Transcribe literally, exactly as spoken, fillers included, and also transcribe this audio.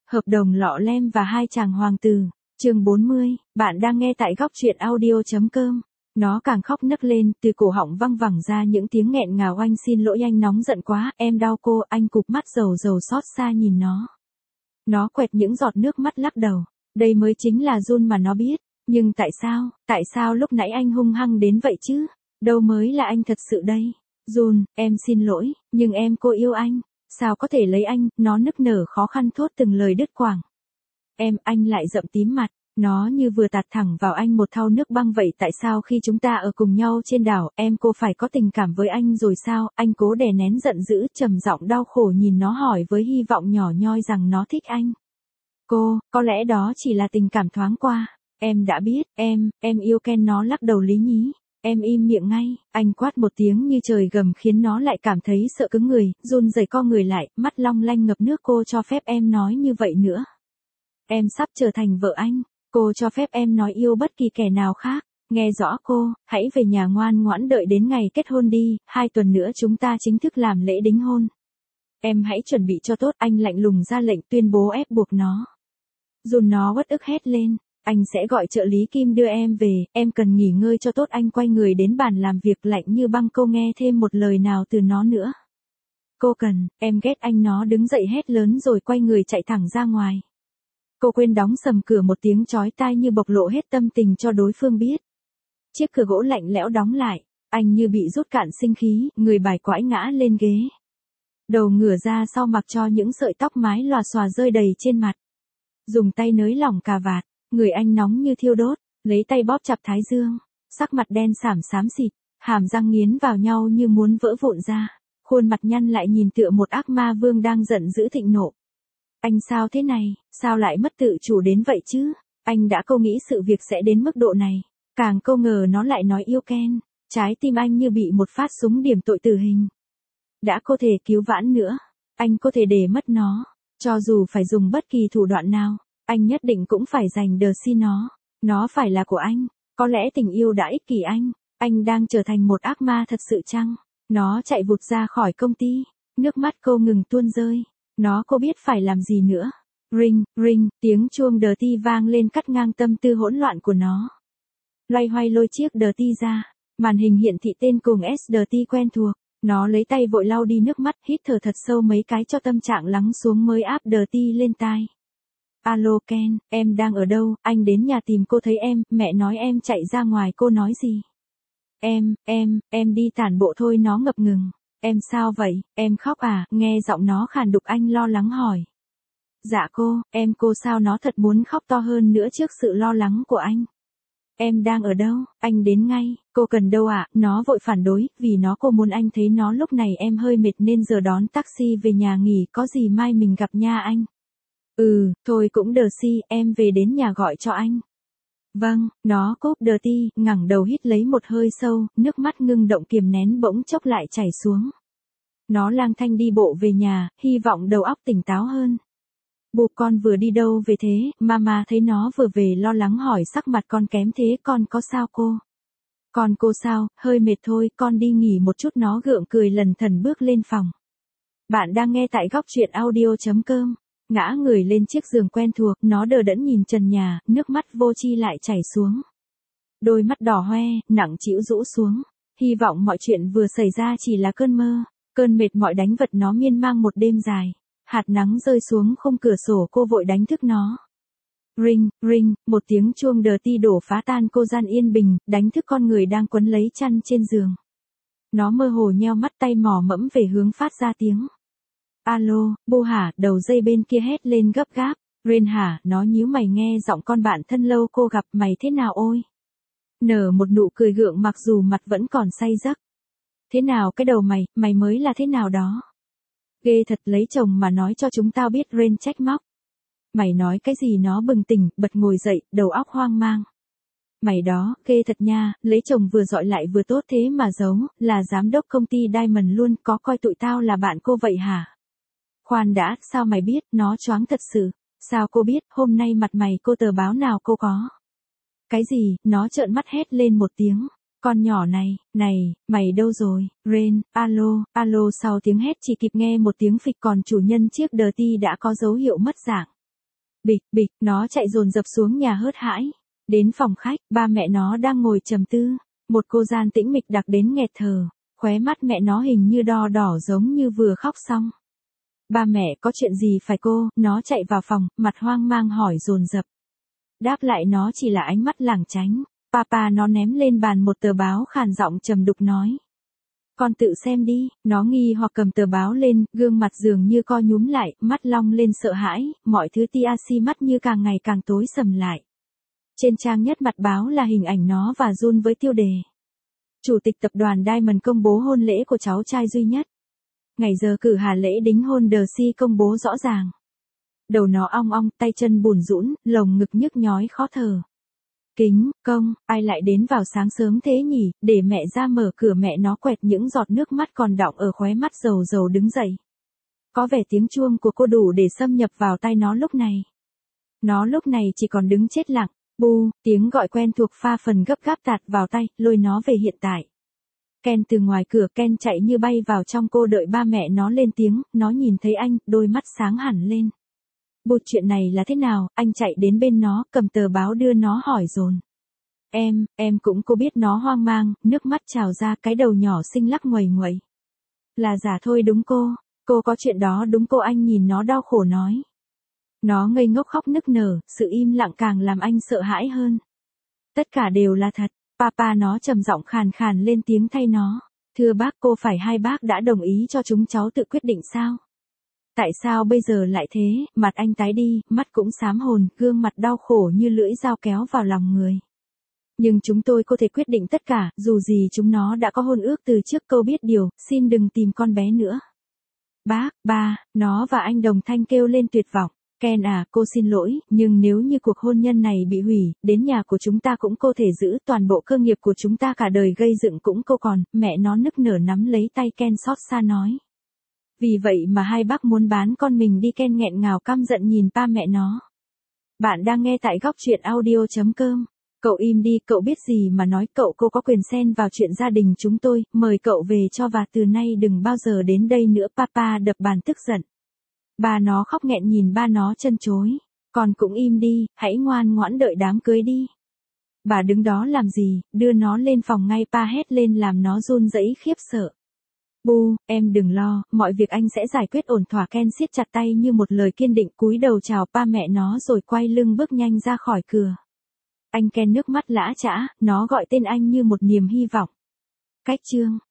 Hợp đồng lọ lem và hai chàng hoàng tử. Chương bốn mươi, bạn đang nghe tại góc truyện audio.com. Nó càng khóc nấc lên, từ cổ họng văng vẳng ra những tiếng nghẹn ngào. Anh xin lỗi, anh nóng giận quá, em đau cô. Anh cụp mắt dầu dầu xót xa nhìn nó. Nó quẹt những giọt nước mắt lắc đầu. Đây mới chính là Jun mà nó biết. Nhưng tại sao, tại sao lúc nãy anh hung hăng đến vậy chứ? Đâu mới là anh thật sự đây? Jun, em xin lỗi, nhưng em cô yêu anh. Sao có thể lấy anh? Nó nức nở khó khăn thốt từng lời đứt quãng. Em, anh lại rậm tím mặt. Nó như vừa tạt thẳng vào anh một thau nước băng vậy. Tại sao khi chúng ta ở cùng nhau trên đảo, em cô phải có tình cảm với anh rồi sao? Anh cố đè nén giận dữ, trầm giọng đau khổ nhìn nó hỏi với hy vọng nhỏ nhoi rằng nó thích anh. Cô, có lẽ đó chỉ là tình cảm thoáng qua. Em đã biết, em, em yêu Ken. Nó lắc đầu lý nhí. Em im miệng ngay. Anh quát một tiếng như trời gầm khiến nó lại cảm thấy sợ cứng người, run rẩy co người lại, mắt long lanh ngập nước. Cô cho phép em nói như vậy nữa. Em sắp trở thành vợ anh. Cô cho phép em nói yêu bất kỳ kẻ nào khác. Nghe rõ cô, hãy về nhà ngoan ngoãn đợi đến ngày kết hôn đi, hai tuần nữa chúng ta chính thức làm lễ đính hôn. Em hãy chuẩn bị cho tốt. Anh lạnh lùng ra lệnh tuyên bố ép buộc nó. Dùn nó uất ức hét lên. Anh sẽ gọi trợ lý Kim đưa em về, em cần nghỉ ngơi cho tốt. Anh quay người đến bàn làm việc lạnh như băng. Cô nghe thêm một lời nào từ nó nữa. Cô cần, em ghét anh. Nó đứng dậy hét lớn rồi quay người chạy thẳng ra ngoài. Cô quên đóng sầm cửa một tiếng chói tai như bộc lộ hết tâm tình cho đối phương biết. Chiếc cửa gỗ lạnh lẽo đóng lại, anh như bị rút cạn sinh khí, người bài quãi ngã lên ghế. Đầu ngửa ra sau mặc cho những sợi tóc mái lòa xòa rơi đầy trên mặt. Dùng tay nới lỏng cà vạt, người anh nóng như thiêu đốt, lấy tay bóp chặt thái dương, sắc mặt đen sảm xám xịt, hàm răng nghiến vào nhau như muốn vỡ vụn ra, khuôn mặt nhăn lại nhìn tựa một ác ma vương đang giận dữ thịnh nộ. Anh sao thế này, sao lại mất tự chủ đến vậy chứ? Anh đã câu nghĩ sự việc sẽ đến mức độ này, càng câu ngờ nó lại nói yêu Ken. Trái tim anh như bị một phát súng điểm tội tử hình. Đã có thể cứu vãn nữa, anh có thể để mất nó, cho dù phải dùng bất kỳ thủ đoạn nào, anh nhất định cũng phải giành đờ si nó. Nó phải là của anh. Có lẽ tình yêu đã ích kỷ anh. Anh đang trở thành một ác ma thật sự chăng? Nó chạy vụt ra khỏi công ty. Nước mắt cô ngừng tuôn rơi. Nó cô biết phải làm gì nữa. Ring, ring, tiếng chuông đờ ti vang lên cắt ngang tâm tư hỗn loạn của nó. Loay hoay lôi chiếc đờ ti ra. Màn hình hiển thị tên cùng S đờ ti quen thuộc. Nó lấy tay vội lau đi nước mắt, hít thở thật sâu mấy cái cho tâm trạng lắng xuống mới áp đờ ti lên tai. Alo Ken, em đang ở đâu? Anh đến nhà tìm cô thấy em, mẹ nói em chạy ra ngoài. Cô nói gì? Em, em, em đi tản bộ thôi. Nó ngập ngừng. Em sao vậy? Em khóc à? Nghe giọng nó khàn đục anh lo lắng hỏi. Dạ cô, em cô sao? Nó thật muốn khóc to hơn nữa trước sự lo lắng của anh. Em đang ở đâu? Anh đến ngay. Cô cần đâu ạ? À? Nó vội phản đối, vì nó cô muốn anh thấy nó lúc này em hơi mệt nên giờ đón taxi về nhà nghỉ. Có gì mai mình gặp nha anh. Ừ, thôi cũng đờ si, em về đến nhà gọi cho anh. Vâng, nó cốp đờ ti, ngẩng đầu hít lấy một hơi sâu, nước mắt ngưng động kiềm nén bỗng chốc lại chảy xuống. Nó lang thang đi bộ về nhà, hy vọng đầu óc tỉnh táo hơn. Bố con vừa đi đâu về thế? Mama thấy nó vừa về lo lắng hỏi sắc mặt con kém thế. Con có sao cô? Con cô sao? Hơi mệt thôi, con đi nghỉ một chút. Nó gượng cười lần thần bước lên phòng. Bạn đang nghe tại góc truyện audio.com. Ngã người lên chiếc giường quen thuộc, nó đờ đẫn nhìn trần nhà, nước mắt vô tri lại chảy xuống. Đôi mắt đỏ hoe, nặng trĩu rũ xuống. Hy vọng mọi chuyện vừa xảy ra chỉ là cơn mơ, cơn mệt mỏi đánh vật nó miên man một đêm dài. Hạt nắng rơi xuống khung cửa sổ, cô vội đánh thức nó. Ring, ring, một tiếng chuông đờ ti đổ phá tan cô gian yên bình, đánh thức con người đang quấn lấy chăn trên giường. Nó mơ hồ nheo mắt, tay mò mẫm về hướng phát ra tiếng. Alo, Bu hả? Đầu dây bên kia hét lên gấp gáp. Ren hả? Nó nhíu mày nghe giọng con bạn thân lâu cô gặp. Mày thế nào ôi? Nở một nụ cười gượng mặc dù mặt vẫn còn say giấc. Thế nào cái đầu mày, mày mới là thế nào đó? Ghê thật, lấy chồng mà nói cho chúng tao biết. Ren trách móc. Mày nói cái gì? Nó bừng tỉnh, bật ngồi dậy, đầu óc hoang mang. Mày đó, ghê thật nha, lấy chồng vừa dọi lại vừa tốt thế mà giấu, là giám đốc công ty Diamond luôn, có coi tụi tao là bạn cô vậy hả? Khoan đã, sao mày biết? Nó choáng thật sự. Sao cô biết? Hôm nay mặt mày cô tờ báo nào cô có? Cái gì? Nó trợn mắt hét lên một tiếng. Con nhỏ này, này, mày đâu rồi? Ren, alo, alo. Sau tiếng hét chỉ kịp nghe một tiếng phịch, còn chủ nhân chiếc đờ ti đã có dấu hiệu mất dạng. Bịch, bịch, nó chạy dồn dập xuống nhà hớt hãi. Đến phòng khách, ba mẹ nó đang ngồi trầm tư. Một cô gian tĩnh mịch đặc đến nghẹt thở. Khóe mắt mẹ nó hình như đo đỏ giống như vừa khóc xong. Ba mẹ có chuyện gì phải cô? Nó chạy vào phòng, mặt hoang mang hỏi dồn dập. Đáp lại nó chỉ là ánh mắt lảng tránh. Papa nó ném lên bàn một tờ báo khàn giọng trầm đục nói. Con tự xem đi, nó nghi hoặc cầm tờ báo lên, gương mặt dường như co nhúm lại, mắt long lên sợ hãi, mọi thứ tia si mắt như càng ngày càng tối sầm lại. Trên trang nhất mặt báo là hình ảnh nó và Jun với tiêu đề. Chủ tịch tập đoàn Diamond công bố hôn lễ của cháu trai duy nhất. Ngày giờ cử hà lễ đính hôn The Si công bố rõ ràng. Đầu nó ong ong, tay chân bùn rũn, lồng ngực nhức nhói khó thở. Kính, công, ai lại đến vào sáng sớm thế nhỉ, để mẹ ra mở cửa mẹ nó quẹt những giọt nước mắt còn đọng ở khóe mắt dầu dầu đứng dậy. Có vẻ tiếng chuông của cô đủ để xâm nhập vào tai nó lúc này. Nó lúc này chỉ còn đứng chết lặng, bu, tiếng gọi quen thuộc pha phần gấp gáp tạt vào tay, lôi nó về hiện tại. Ken từ ngoài cửa Ken chạy như bay vào trong cô đợi ba mẹ nó lên tiếng, nó nhìn thấy anh, đôi mắt sáng hẳn lên. Bụt chuyện này là thế nào, anh chạy đến bên nó, cầm tờ báo đưa nó hỏi dồn. Em, em cũng cô biết nó hoang mang, nước mắt trào ra cái đầu nhỏ xinh lắc nguầy nguậy. Là giả thôi đúng cô, cô có chuyện đó đúng cô anh nhìn nó đau khổ nói. Nó ngây ngốc khóc nức nở, sự im lặng càng làm anh sợ hãi hơn. Tất cả đều là thật, papa nó trầm giọng khàn khàn lên tiếng thay nó. Thưa bác cô phải hai bác đã đồng ý cho chúng cháu tự quyết định sao? Tại sao bây giờ lại thế, mặt anh tái đi, mắt cũng xám hồn, gương mặt đau khổ như lưỡi dao kéo vào lòng người. Nhưng chúng tôi có thể quyết định tất cả, dù gì chúng nó đã có hôn ước từ trước câu biết điều, xin đừng tìm con bé nữa. Bác, ba, nó và anh đồng thanh kêu lên tuyệt vọng. Ken à, cô xin lỗi, nhưng nếu như cuộc hôn nhân này bị hủy, đến nhà của chúng ta cũng cô thể giữ, toàn bộ cơ nghiệp của chúng ta cả đời gây dựng cũng cô còn, mẹ nó nức nở nắm lấy tay Ken xót xa nói. Vì vậy mà hai bác muốn bán con mình đi. Ken nghẹn ngào căm giận nhìn ba mẹ nó. Bạn đang nghe tại góc truyện audio chấm com. Cậu im đi, cậu biết gì mà nói, cậu cô có quyền xen vào chuyện gia đình chúng tôi, mời cậu về cho và từ nay đừng bao giờ đến đây nữa. Papa đập bàn tức giận. Ba nó khóc nghẹn nhìn ba nó chân chối. Con cũng im đi, hãy ngoan ngoãn đợi đám cưới đi. Bà đứng đó làm gì, đưa nó lên phòng ngay. Pa hét lên làm nó run rẩy khiếp sợ. Bu, em đừng lo, mọi việc anh sẽ giải quyết ổn thỏa. Ken siết chặt tay như một lời kiên định, cúi đầu chào ba mẹ nó rồi quay lưng bước nhanh ra khỏi cửa. Anh Ken nước mắt lã chã, nó gọi tên anh như một niềm hy vọng. Cách chương